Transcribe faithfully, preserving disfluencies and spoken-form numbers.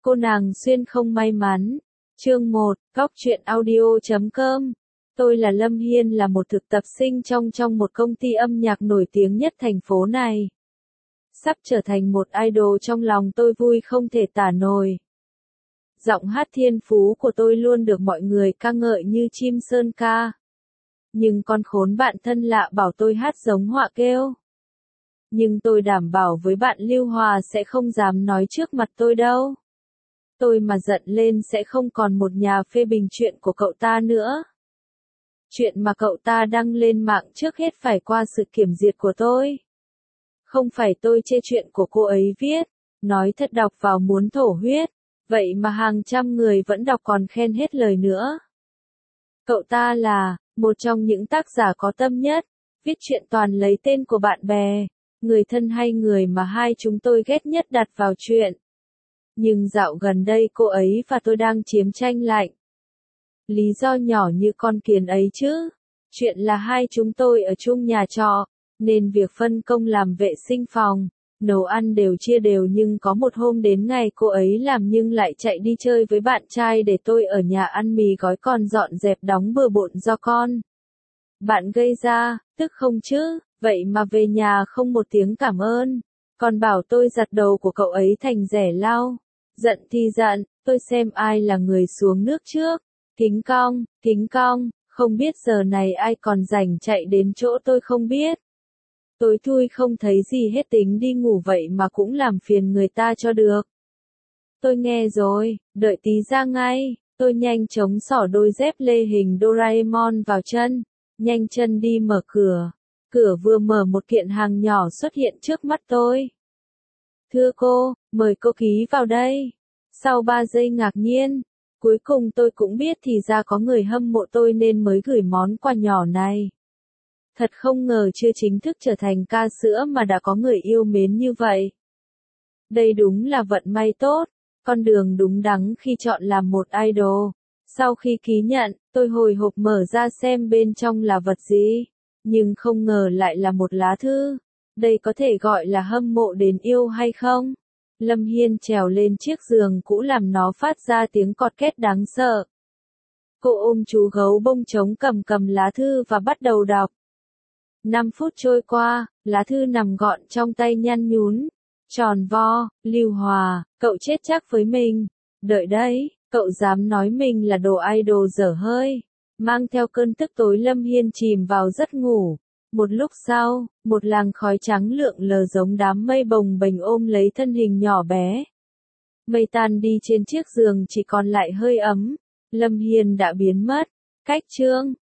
Cô nàng xuyên không may mắn. Chương một, Góc truyện audio chấm com. Tôi là Lâm Hiên, là một thực tập sinh trong trong một công ty âm nhạc nổi tiếng nhất thành phố này. Sắp trở thành một idol trong lòng tôi vui không thể tả nổi. Giọng hát thiên phú của tôi luôn được mọi người ca ngợi như chim sơn ca. Nhưng con khốn bạn thân lạ bảo tôi hát giống họa kêu. Nhưng tôi đảm bảo với bạn Lưu Hòa sẽ không dám nói trước mặt tôi đâu. Tôi mà giận lên sẽ không còn một nhà phê bình chuyện của cậu ta nữa. Chuyện mà cậu ta đăng lên mạng trước hết phải qua sự kiểm duyệt của tôi. Không phải tôi chê chuyện của cô ấy viết, nói thật đọc vào muốn thổ huyết, vậy mà hàng trăm người vẫn đọc còn khen hết lời nữa. Cậu ta là một trong những tác giả có tâm nhất, viết chuyện toàn lấy tên của bạn bè, người thân hay người mà hai chúng tôi ghét nhất đặt vào chuyện. Nhưng dạo gần đây cô ấy và tôi đang chiến tranh lạnh. Lý do nhỏ như con kiến ấy chứ. Chuyện là hai chúng tôi ở chung nhà trọ, nên việc phân công làm vệ sinh phòng, nấu ăn đều chia đều, nhưng có một hôm đến ngày cô ấy làm nhưng lại chạy đi chơi với bạn trai để tôi ở nhà ăn mì gói còn dọn dẹp đóng bừa bộn do con bạn gây ra, tức không chứ, vậy mà về nhà không một tiếng cảm ơn, còn bảo tôi giặt đầu của cậu ấy thành rẻ lau. Giận thì giận, tôi xem ai là người xuống nước trước. Kính cong, kính cong, không biết giờ này ai còn rảnh chạy đến chỗ tôi không biết. Tôi thui không thấy gì hết, tính đi ngủ vậy mà cũng làm phiền người ta cho được. Tôi nghe rồi, đợi tí ra ngay. Tôi nhanh chóng xỏ đôi dép lê hình Doraemon vào chân, nhanh chân đi mở cửa. Cửa vừa mở một kiện hàng nhỏ xuất hiện trước mắt tôi. Thưa cô, mời cô ký vào đây. Sau ba giây ngạc nhiên, cuối cùng tôi cũng biết thì ra có người hâm mộ tôi nên mới gửi món quà nhỏ này. Thật không ngờ chưa chính thức trở thành ca sữa mà đã có người yêu mến như vậy. Đây đúng là vận may tốt, con đường đúng đắn khi chọn làm một idol. Sau khi ký nhận, tôi hồi hộp mở ra xem bên trong là vật gì, nhưng không ngờ lại là một lá thư. Đây có thể gọi là hâm mộ đến yêu hay không? Lâm Hiên trèo lên chiếc giường cũ làm nó phát ra tiếng cọt két đáng sợ. Cô ôm chú gấu bông trống cầm cầm lá thư và bắt đầu đọc. Năm phút trôi qua, lá thư nằm gọn trong tay nhăn nhún, tròn vo. Lưu Hòa, cậu chết chắc với mình. Đợi đấy, cậu dám nói mình là đồ idol dở hơi. Mang theo cơn tức tối Lâm Hiên chìm vào giấc ngủ. Một lúc sau, một làn khói trắng lượn lờ giống đám mây bồng bềnh ôm lấy thân hình nhỏ bé. Mây tan đi, trên chiếc giường chỉ còn lại hơi ấm. Lâm Hiên đã biến mất. Cách chương